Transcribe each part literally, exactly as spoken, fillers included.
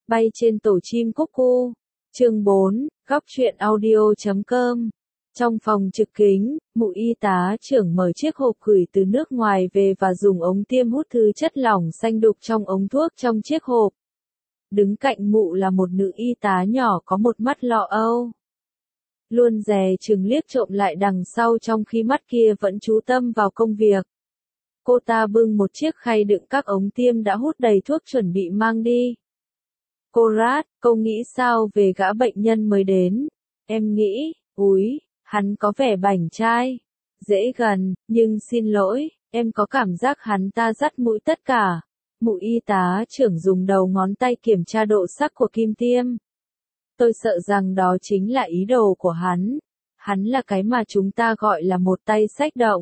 Bay trên tổ chim cúc cu. Chương bốn, góc truyện audio chấm com. Trong phòng trực kính, mụ y tá trưởng mở chiếc hộp gửi từ nước ngoài về và dùng ống tiêm hút thứ chất lỏng xanh đục trong ống thuốc trong chiếc hộp. Đứng cạnh mụ là một nữ y tá nhỏ có một mắt lọ âu. Luôn dè chừng liếc trộm lại đằng sau trong khi mắt kia vẫn chú tâm vào công việc. Cô ta bưng một chiếc khay đựng các ống tiêm đã hút đầy thuốc chuẩn bị mang đi. Cô Rat, cô nghĩ sao về gã bệnh nhân mới đến? Em nghĩ, úi, hắn có vẻ bảnh trai, dễ gần, nhưng xin lỗi, em có cảm giác hắn ta dắt mũi tất cả. Mụ y tá trưởng dùng đầu ngón tay kiểm tra độ sắc của kim tiêm. Tôi sợ rằng đó chính là ý đồ của hắn. Hắn là cái mà chúng ta gọi là một tay xách động.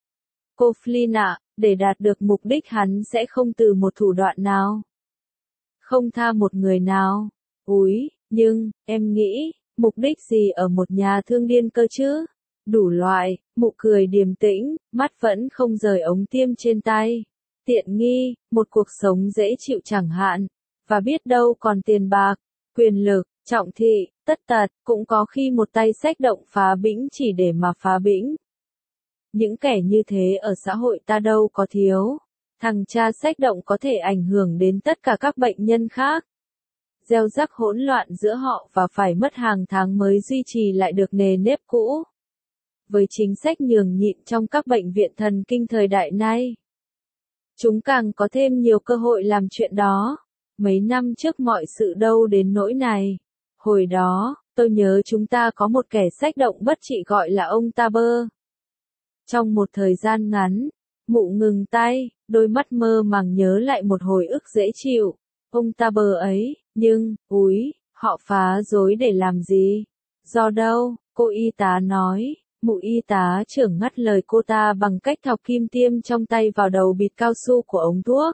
Cô Flynn ạ, để đạt được mục đích hắn sẽ không từ một thủ đoạn nào. Không tha một người nào. Úi, nhưng, em nghĩ, mục đích gì ở một nhà thương điên cơ chứ? Đủ loại, mụ cười điềm tĩnh, mắt vẫn không rời ống tiêm trên tay. Tiện nghi, một cuộc sống dễ chịu chẳng hạn. Và biết đâu còn tiền bạc, quyền lực, trọng thị, tất tật, cũng có khi một tay xách động phá bĩnh chỉ để mà phá bĩnh. Những kẻ như thế ở xã hội ta đâu có thiếu. Thằng cha xách động có thể ảnh hưởng đến tất cả các bệnh nhân khác. Gieo rắc hỗn loạn giữa họ và phải mất hàng tháng mới duy trì lại được nề nếp cũ. Với chính sách nhường nhịn trong các bệnh viện thần kinh thời đại nay, chúng càng có thêm nhiều cơ hội làm chuyện đó. Mấy năm trước mọi sự đâu đến nỗi này. Hồi đó, tôi nhớ chúng ta có một kẻ xách động bất trị gọi là ông Taber. Trong một thời gian ngắn, mụ ngừng tay, đôi mắt mơ màng nhớ lại một hồi ức dễ chịu. Ông Taber ấy, nhưng, úi, họ phá rối để làm gì? Do đâu? Cô y tá nói. Mụ y tá trưởng ngắt lời cô ta bằng cách thọc kim tiêm trong tay vào đầu bịt cao su của ống thuốc.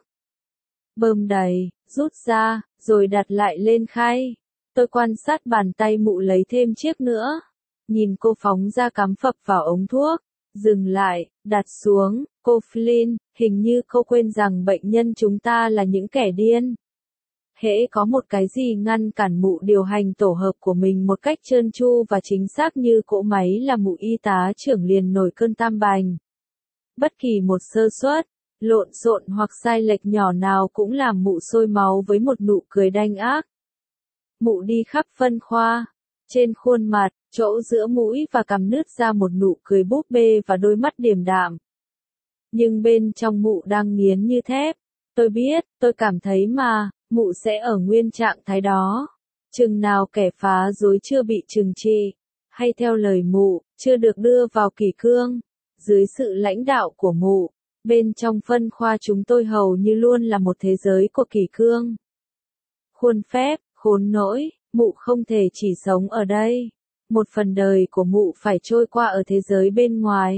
Bơm đầy, rút ra, rồi đặt lại lên khay. Tôi quan sát bàn tay mụ lấy thêm chiếc nữa. Nhìn cô phóng ra cắm phập vào ống thuốc. Dừng lại, đặt xuống, cô Flynn, hình như cô quên rằng bệnh nhân chúng ta là những kẻ điên. Hễ có một cái gì ngăn cản mụ điều hành tổ hợp của mình một cách trơn tru và chính xác như cỗ máy là mụ y tá trưởng liền nổi cơn tam bành. Bất kỳ một sơ suất, lộn xộn hoặc sai lệch nhỏ nào cũng làm mụ sôi máu với một nụ cười đanh ác. Mụ đi khắp phân khoa. Trên khuôn mặt, chỗ giữa mũi và cằm nứt ra một nụ cười búp bê và đôi mắt điềm đạm. Nhưng bên trong mụ đang nghiến như thép. Tôi biết, tôi cảm thấy mà, mụ sẽ ở nguyên trạng thái đó. Chừng nào kẻ phá rối chưa bị trừng trị, hay theo lời mụ, chưa được đưa vào kỷ cương. Dưới sự lãnh đạo của mụ, bên trong phân khoa chúng tôi hầu như luôn là một thế giới của kỷ cương. Khuôn phép, khốn nỗi. Mụ không thể chỉ sống ở đây. Một phần đời của mụ phải trôi qua ở thế giới bên ngoài.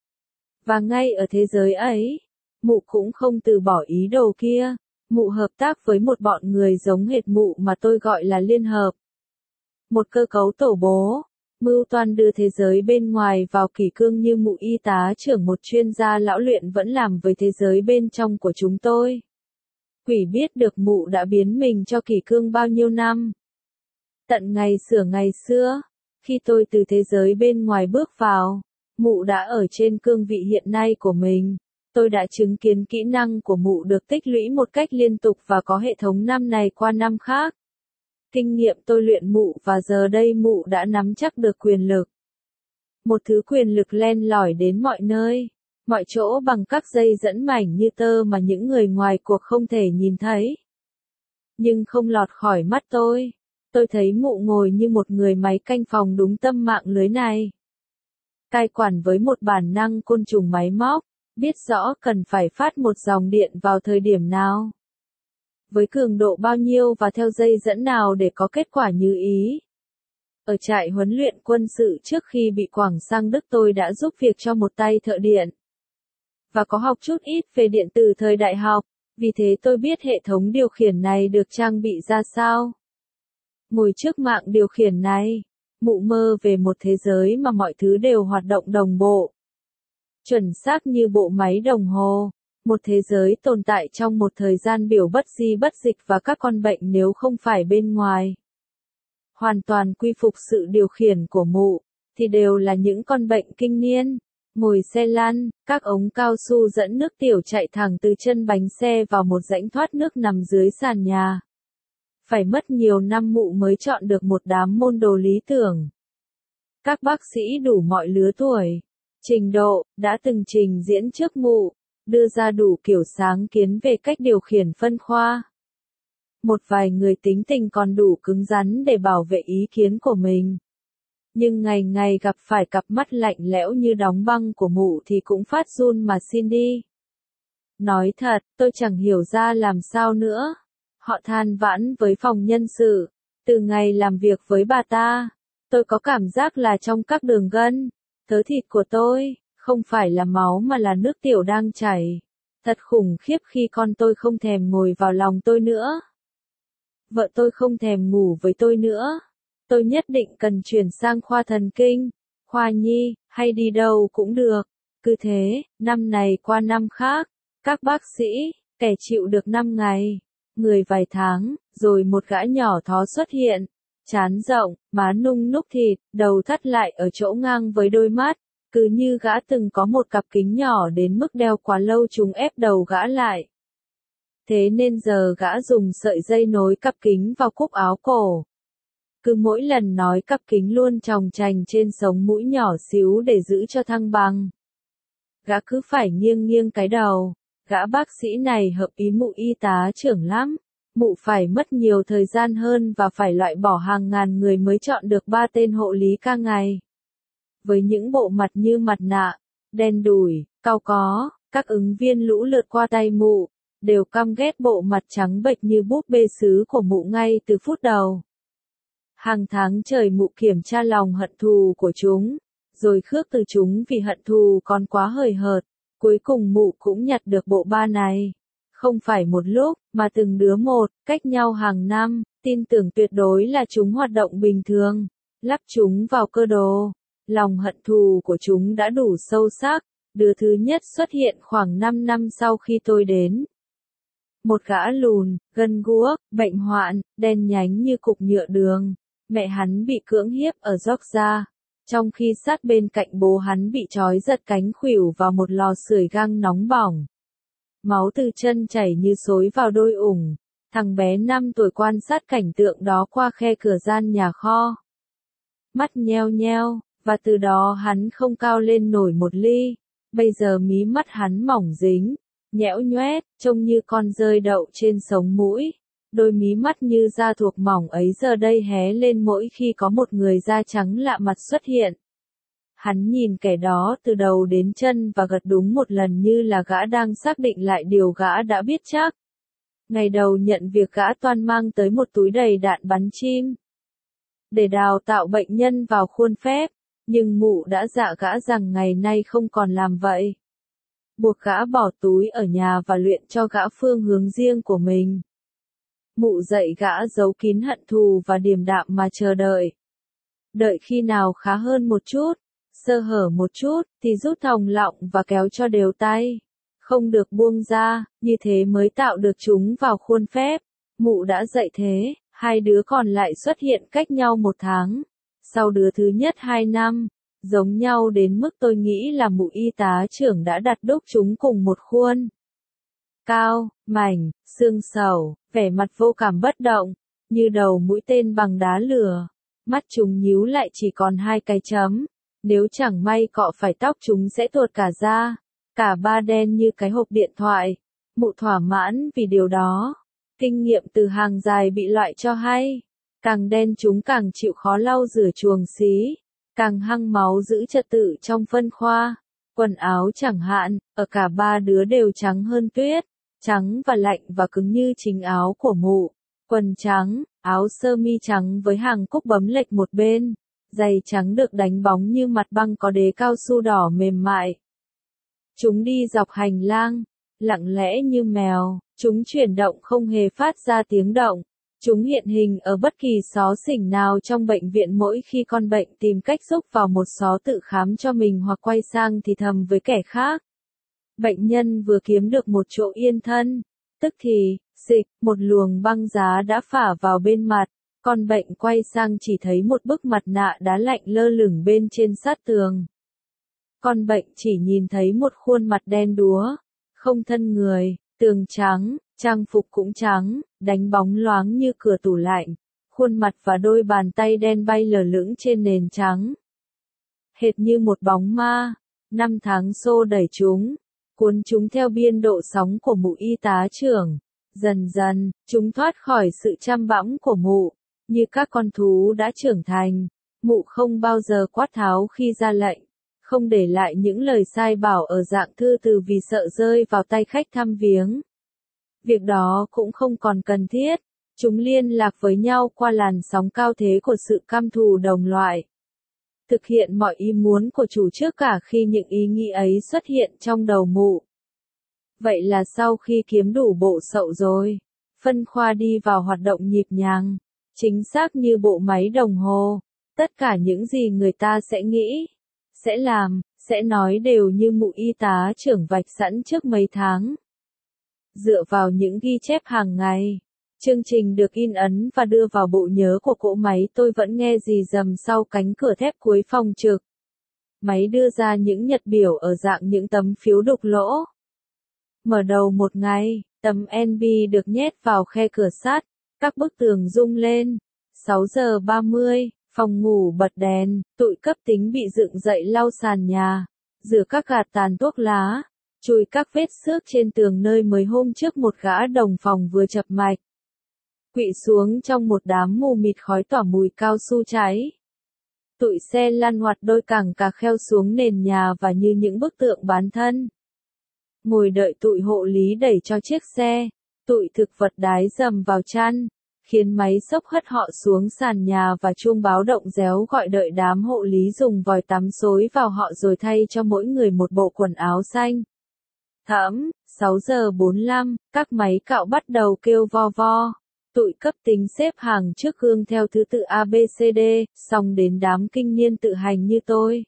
Và ngay ở thế giới ấy, mụ cũng không từ bỏ ý đồ kia. Mụ hợp tác với một bọn người giống hệt mụ mà tôi gọi là liên hợp. Một cơ cấu tổ bố, mưu toan đưa thế giới bên ngoài vào kỷ cương như mụ y tá trưởng một chuyên gia lão luyện vẫn làm với thế giới bên trong của chúng tôi. Quỷ biết được mụ đã biến mình cho kỷ cương bao nhiêu năm. Tận ngày xửa ngày xưa, khi tôi từ thế giới bên ngoài bước vào, mụ đã ở trên cương vị hiện nay của mình. Tôi đã chứng kiến kỹ năng của mụ được tích lũy một cách liên tục và có hệ thống năm này qua năm khác. Kinh nghiệm tôi luyện mụ và giờ đây mụ đã nắm chắc được quyền lực. Một thứ quyền lực len lỏi đến mọi nơi, mọi chỗ bằng các dây dẫn mảnh như tơ mà những người ngoài cuộc không thể nhìn thấy. Nhưng không lọt khỏi mắt tôi. Tôi thấy mụ ngồi như một người máy canh phòng đúng tâm mạng lưới này. Cai quản với một bản năng côn trùng máy móc, biết rõ cần phải phát một dòng điện vào thời điểm nào. Với cường độ bao nhiêu và theo dây dẫn nào để có kết quả như ý. Ở trại huấn luyện quân sự trước khi bị quảng sang Đức tôi đã giúp việc cho một tay thợ điện. Và có học chút ít về điện từ thời đại học, vì thế tôi biết hệ thống điều khiển này được trang bị ra sao. Ngồi trước mạng điều khiển này, mụ mơ về một thế giới mà mọi thứ đều hoạt động đồng bộ. Chuẩn xác như bộ máy đồng hồ, Một thế giới tồn tại trong một thời gian biểu bất di bất dịch và các con bệnh nếu không phải bên ngoài hoàn toàn quy phục sự điều khiển của mụ, thì đều là những con bệnh kinh niên. Ngồi xe lăn, các ống cao su dẫn nước tiểu chạy thẳng từ chân bánh xe vào một rãnh thoát nước nằm dưới sàn nhà. Phải mất nhiều năm mụ mới chọn được một đám môn đồ lý tưởng. Các bác sĩ đủ mọi lứa tuổi, trình độ, đã từng trình diễn trước mụ, đưa ra đủ kiểu sáng kiến về cách điều khiển phân khoa. Một vài người tính tình còn đủ cứng rắn để bảo vệ ý kiến của mình. Nhưng ngày ngày gặp phải cặp mắt lạnh lẽo như đóng băng của mụ thì cũng phát run mà xin đi. Nói thật, tôi chẳng hiểu ra làm sao nữa. Họ than vãn với phòng nhân sự. Từ ngày làm việc với bà ta, tôi có cảm giác là trong các đường gân, thớ thịt của tôi, không phải là máu mà là nước tiểu đang chảy. Thật khủng khiếp khi con tôi không thèm ngồi vào lòng tôi nữa. Vợ tôi không thèm ngủ với tôi nữa. Tôi nhất định cần chuyển sang khoa thần kinh, khoa nhi, hay đi đâu cũng được. Cứ thế, năm này qua năm khác, các bác sĩ, kẻ chịu được năm ngày, người vài tháng, rồi một gã nhỏ thó xuất hiện. Trán rộng, má nung núc thịt, đầu thắt lại ở chỗ ngang với đôi mắt, cứ như gã từng có một cặp kính nhỏ đến mức đeo quá lâu chúng ép đầu gã lại. Thế nên giờ gã dùng sợi dây nối cặp kính vào cúc áo cổ. Cứ mỗi lần nói cặp kính luôn chòng chành trên sống mũi nhỏ xíu để giữ cho thăng bằng. Gã cứ phải nghiêng nghiêng cái đầu. Gã bác sĩ này hợp ý mụ y tá trưởng lắm. Mụ phải mất nhiều thời gian hơn và phải loại bỏ hàng ngàn người mới chọn được ba tên hộ lý ca ngày. Với những bộ mặt như mặt nạ, đen đủi, cau có, các ứng viên lũ lượt qua tay mụ, đều căm ghét bộ mặt trắng bệch như búp bê sứ của mụ ngay từ phút đầu. Hàng tháng trời mụ kiểm tra lòng hận thù của chúng, rồi khước từ chúng vì hận thù còn quá hời hợt. Cuối cùng mụ cũng nhặt được bộ ba này. Không phải một lúc, mà từng đứa một, cách nhau hàng năm, tin tưởng tuyệt đối là chúng hoạt động bình thường. Lắp chúng vào cơ đồ. Lòng hận thù của chúng đã đủ sâu sắc. Đứa thứ nhất xuất hiện khoảng năm năm sau khi tôi đến. Một gã lùn, gân guốc, bệnh hoạn, đen nhánh như cục nhựa đường. Mẹ hắn bị cưỡng hiếp ở Georgia, trong khi sát bên cạnh bố hắn bị trói giật cánh khuỷu vào một lò sưởi gang nóng bỏng. Máu từ chân chảy như xối vào đôi ủng. Thằng bé năm tuổi quan sát cảnh tượng đó qua khe cửa gian nhà kho. Mắt nheo nheo, và từ đó hắn không cao lên nổi một ly. Bây giờ mí mắt hắn mỏng dính, nhẽo nhoét, trông như con dơi đậu trên sống mũi. Đôi mí mắt như da thuộc mỏng ấy giờ đây hé lên mỗi khi có một người da trắng lạ mặt xuất hiện. Hắn nhìn kẻ đó từ đầu đến chân và gật đúng một lần như là gã đang xác định lại điều gã đã biết chắc. Ngày đầu nhận việc gã toan mang tới một túi đầy đạn bắn chim để đào tạo bệnh nhân vào khuôn phép, nhưng mụ đã dạ gã rằng ngày nay không còn làm vậy. Buộc gã bỏ túi ở nhà và luyện cho gã phương hướng riêng của mình. Mụ dạy gã giấu kín hận thù và điềm đạm mà chờ đợi. Đợi khi nào khá hơn một chút, sơ hở một chút, thì rút thòng lọng và kéo cho đều tay. Không được buông ra, như thế mới tạo được chúng vào khuôn phép. Mụ đã dạy thế, hai đứa còn lại xuất hiện cách nhau một tháng. Sau đứa thứ nhất hai năm, giống nhau đến mức tôi nghĩ là mụ y tá trưởng đã đặt đúc chúng cùng một khuôn. Cao, mảnh, xương sầu, vẻ mặt vô cảm bất động, như đầu mũi tên bằng đá lửa. Mắt chúng nhíu lại chỉ còn hai cái chấm. Nếu chẳng may cọ phải tóc chúng sẽ tuột cả ra. Cả ba đen như cái hộp điện thoại. Mụ thỏa mãn vì điều đó. Kinh nghiệm từ hàng dài bị loại cho hay. Càng đen chúng càng chịu khó lau rửa chuồng xí. Càng hăng máu giữ trật tự trong phân khoa. Quần áo chẳng hạn, ở cả ba đứa đều trắng hơn tuyết. Trắng và lạnh và cứng như chính áo của mụ. Quần trắng, áo sơ mi trắng với hàng cúc bấm lệch một bên. Giày trắng được đánh bóng như mặt băng có đế cao su đỏ mềm mại. Chúng đi dọc hành lang, lặng lẽ như mèo, chúng chuyển động không hề phát ra tiếng động. Chúng hiện hình ở bất kỳ xó xỉnh nào trong bệnh viện mỗi khi con bệnh tìm cách xúc vào một xó tự khám cho mình hoặc quay sang thì thầm với kẻ khác. Bệnh nhân vừa kiếm được một chỗ yên thân. Tức thì, xịch, một luồng băng giá đã phả vào bên mặt. Con bệnh quay sang chỉ thấy một bức mặt nạ đá lạnh lơ lửng bên trên sát tường. Con bệnh chỉ nhìn thấy một khuôn mặt đen đúa, không thân người, tường trắng, trang phục cũng trắng, đánh bóng loáng như cửa tủ lạnh. Khuôn mặt và đôi bàn tay đen bay lờ lững trên nền trắng. Hệt như một bóng ma, năm tháng xô đẩy chúng, cuốn chúng theo biên độ sóng của mụ y tá trưởng. Dần dần, chúng thoát khỏi sự chăm bẵm của mụ, như các con thú đã trưởng thành. Mụ không bao giờ quát tháo khi ra lệnh, không để lại những lời sai bảo ở dạng thư từ vì sợ rơi vào tay khách thăm viếng. Việc đó cũng không còn cần thiết, chúng liên lạc với nhau qua làn sóng cao thế của sự căm thù đồng loại. Thực hiện mọi ý muốn của chủ trước cả khi những ý nghĩ ấy xuất hiện trong đầu mụ. Vậy là sau khi kiếm đủ bộ sậu rồi, phân khoa đi vào hoạt động nhịp nhàng, chính xác như bộ máy đồng hồ. Tất cả những gì người ta sẽ nghĩ, sẽ làm, sẽ nói đều như mụ y tá trưởng vạch sẵn trước mấy tháng. Dựa vào những ghi chép hàng ngày, chương trình được in ấn và đưa vào bộ nhớ của cỗ máy. Tôi vẫn nghe rì rầm sau cánh cửa thép cuối phòng trực. Máy đưa ra những nhật biểu ở dạng những tấm phiếu đục lỗ. Mở đầu một ngày, tấm en bê được nhét vào khe cửa sắt, các bức tường rung lên. sáu giờ ba mươi, phòng ngủ bật đèn, tụi cấp tính bị dựng dậy lau sàn nhà, rửa các gạt tàn thuốc lá, chùi các vết xước trên tường nơi mới hôm trước một gã đồng phòng vừa chập mạch. Quỵ xuống trong một đám mù mịt khói tỏa mùi cao su cháy. Tụi xe lăn hoạt đôi cẳng cà kheo xuống nền nhà và như những bức tượng bán thân. Ngồi đợi tụi hộ lý đẩy cho chiếc xe, tụi thực vật đái dầm vào chăn, khiến máy xốc hất họ xuống sàn nhà và chuông báo động réo gọi đợi đám hộ lý dùng vòi tắm xối vào họ rồi thay cho mỗi người một bộ quần áo xanh thẫm. sáu giờ bốn mươi lăm, các máy cạo bắt đầu kêu vo vo. Tụi cấp tính xếp hàng trước gương theo thứ tự A B C D, xong đến đám kinh niên tự hành như tôi.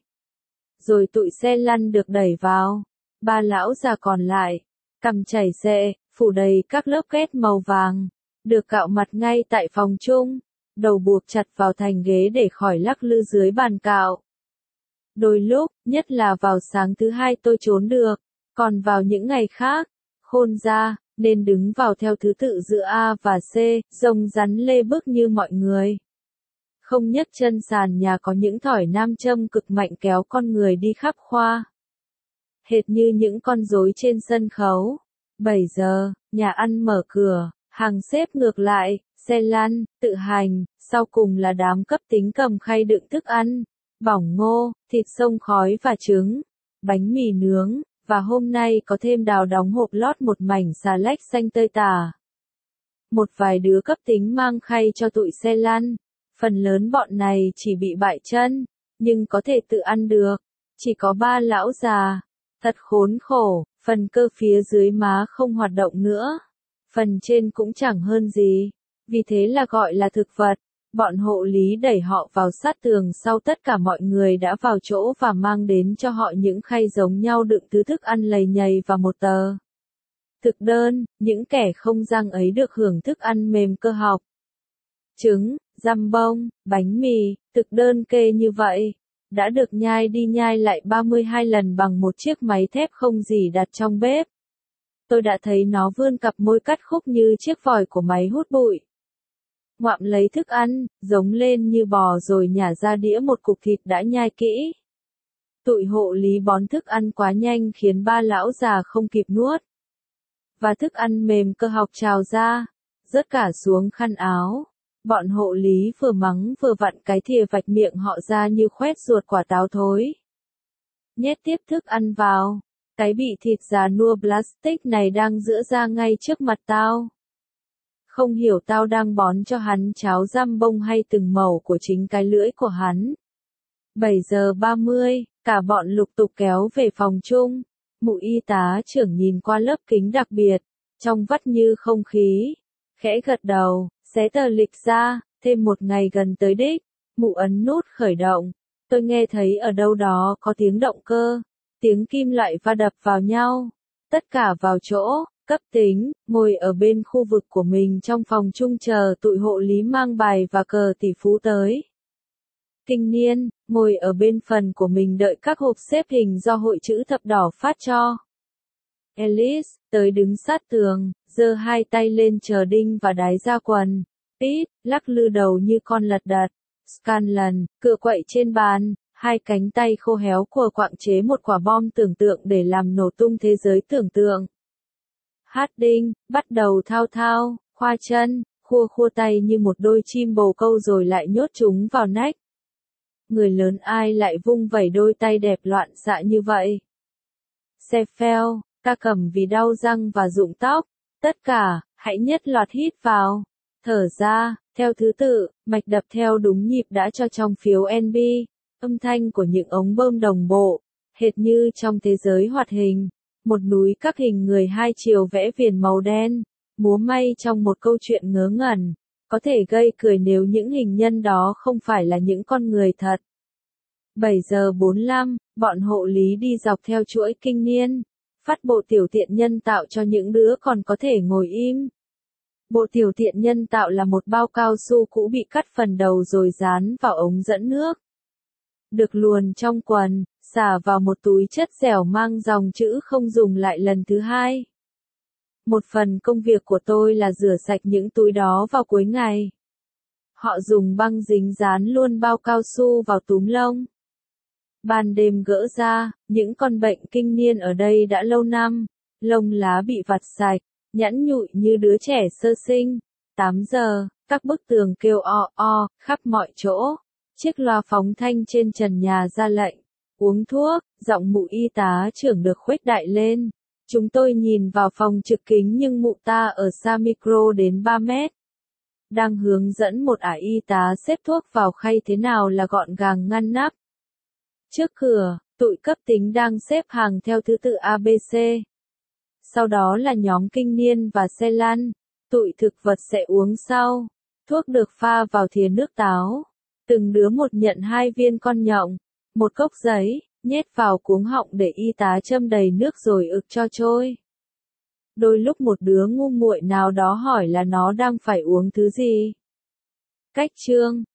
Rồi tụi xe lăn được đẩy vào. Ba lão già còn lại, cằm chảy xệ, phủ đầy các lớp két màu vàng, được cạo mặt ngay tại phòng chung, đầu buộc chặt vào thành ghế để khỏi lắc lư dưới bàn cạo. Đôi lúc, nhất là vào sáng thứ hai tôi trốn được, còn vào những ngày khác, khôn ra, nên đứng vào theo thứ tự giữa A và C, rồng rắn lê bước như mọi người. Không nhấc chân sàn nhà có những thỏi nam châm cực mạnh kéo con người đi khắp khoa. Hệt như những con rối trên sân khấu. bảy giờ, nhà ăn mở cửa, hàng xếp ngược lại, xe lăn, tự hành, sau cùng là đám cấp tính cầm khay đựng thức ăn, bỏng ngô, thịt xông khói và trứng, bánh mì nướng, và hôm nay có thêm đào đóng hộp lót một mảnh xà lách xanh tơi tả. Một vài đứa cấp tính mang khay cho tụi xe lăn, phần lớn bọn này chỉ bị bại chân, nhưng có thể tự ăn được, chỉ có ba lão già. Thật khốn khổ, phần cơ phía dưới má không hoạt động nữa. Phần trên cũng chẳng hơn gì. Vì thế là gọi là thực vật. Bọn hộ lý đẩy họ vào sát tường sau tất cả mọi người đã vào chỗ và mang đến cho họ những khay giống nhau đựng thứ thức ăn lầy nhầy và một tờ thực đơn. Những kẻ không răng ấy được hưởng thức ăn mềm cơ học. Trứng, dăm bông, bánh mì, thực đơn kê như vậy. Đã được nhai đi nhai lại ba mươi hai lần bằng một chiếc máy thép không gì đặt trong bếp. Tôi đã thấy nó vươn cặp môi cắt khúc như chiếc vòi của máy hút bụi. Ngoạm lấy thức ăn, giống lên như bò rồi nhả ra đĩa một cục thịt đã nhai kỹ. Tụi hộ lý bón thức ăn quá nhanh khiến ba lão già không kịp nuốt. Và thức ăn mềm cơ học trào ra, rớt cả xuống khăn áo. Bọn hộ lý vừa mắng vừa vặn cái thìa vạch miệng họ ra như khoét ruột quả táo thối. Nhét tiếp thức ăn vào. Cái bị thịt già nua plastic này đang dữa ra ngay trước mặt tao. Không hiểu tao đang bón cho hắn cháo răm bông hay từng mẩu của chính cái lưỡi của hắn. bảy giờ ba mươi, cả bọn lục tục kéo về phòng chung. Mụ y tá trưởng nhìn qua lớp kính đặc biệt, trong vắt như không khí. Khẽ gật đầu. Xé tờ lịch ra, thêm một ngày gần tới đích, mụ ấn nút khởi động. Tôi nghe thấy ở đâu đó có tiếng động cơ, tiếng kim loại va đập vào nhau. Tất cả vào chỗ, cấp tính, ngồi ở bên khu vực của mình trong phòng chung chờ tụi hộ lý mang bài và cờ tỷ phú tới. Kinh niên, ngồi ở bên phần của mình đợi các hộp xếp hình do hội chữ thập đỏ phát cho. Alice, tới đứng sát tường, giơ hai tay lên chờ đinh và đái ra quần. Pete, lắc lư đầu như con lật đật. Scanlon, cựa quậy trên bàn, hai cánh tay khô héo của quạng chế một quả bom tưởng tượng để làm nổ tung thế giới tưởng tượng. Harding, bắt đầu thao thao, khoa chân, khua khua tay như một đôi chim bồ câu rồi lại nhốt chúng vào nách. Người lớn ai lại vung vẩy đôi tay đẹp loạn xạ như vậy? Sheffield, ta cầm vì đau răng và rụng tóc. Tất cả, hãy nhất loạt hít vào, thở ra, theo thứ tự, mạch đập theo đúng nhịp đã cho trong phiếu en bê. Âm thanh của những ống bơm đồng bộ, hệt như trong thế giới hoạt hình. Một núi các hình người hai chiều vẽ viền màu đen, múa may trong một câu chuyện ngớ ngẩn. Có thể gây cười nếu những hình nhân đó không phải là những con người thật. bảy giờ bốn mươi lăm, bọn hộ lý đi dọc theo chuỗi kinh niên, phát bộ tiểu tiện nhân tạo cho những đứa còn có thể ngồi im. Bộ tiểu tiện nhân tạo là một bao cao su cũ bị cắt phần đầu rồi dán vào ống dẫn nước. Được luồn trong quần, xả vào một túi chất dẻo mang dòng chữ không dùng lại lần thứ hai. Một phần công việc của tôi là rửa sạch những túi đó vào cuối ngày. Họ dùng băng dính dán luôn bao cao su vào túm lông. Ban đêm gỡ ra, những con bệnh kinh niên ở đây đã lâu năm, lông lá bị vặt sạch, nhẵn nhụi như đứa trẻ sơ sinh. tám giờ, các bức tường kêu o o, khắp mọi chỗ. Chiếc loa phóng thanh trên trần nhà ra lệnh. Uống thuốc, giọng mụ y tá trưởng được khuếch đại lên. Chúng tôi nhìn vào phòng trực kính nhưng mụ ta ở xa micro đến ba mét. Đang hướng dẫn một ả y tá xếp thuốc vào khay thế nào là gọn gàng ngăn nắp. Trước cửa, tụi cấp tính đang xếp hàng theo thứ tự a bê xê. Sau đó là nhóm kinh niên và xe lăn. Tụi thực vật sẽ uống sau. Thuốc được pha vào thìa nước táo. Từng đứa một nhận hai viên con nhộng. Một cốc giấy, nhét vào cuống họng để y tá châm đầy nước rồi ực cho trôi. Đôi lúc một đứa ngu muội nào đó hỏi là nó đang phải uống thứ gì. Cách chương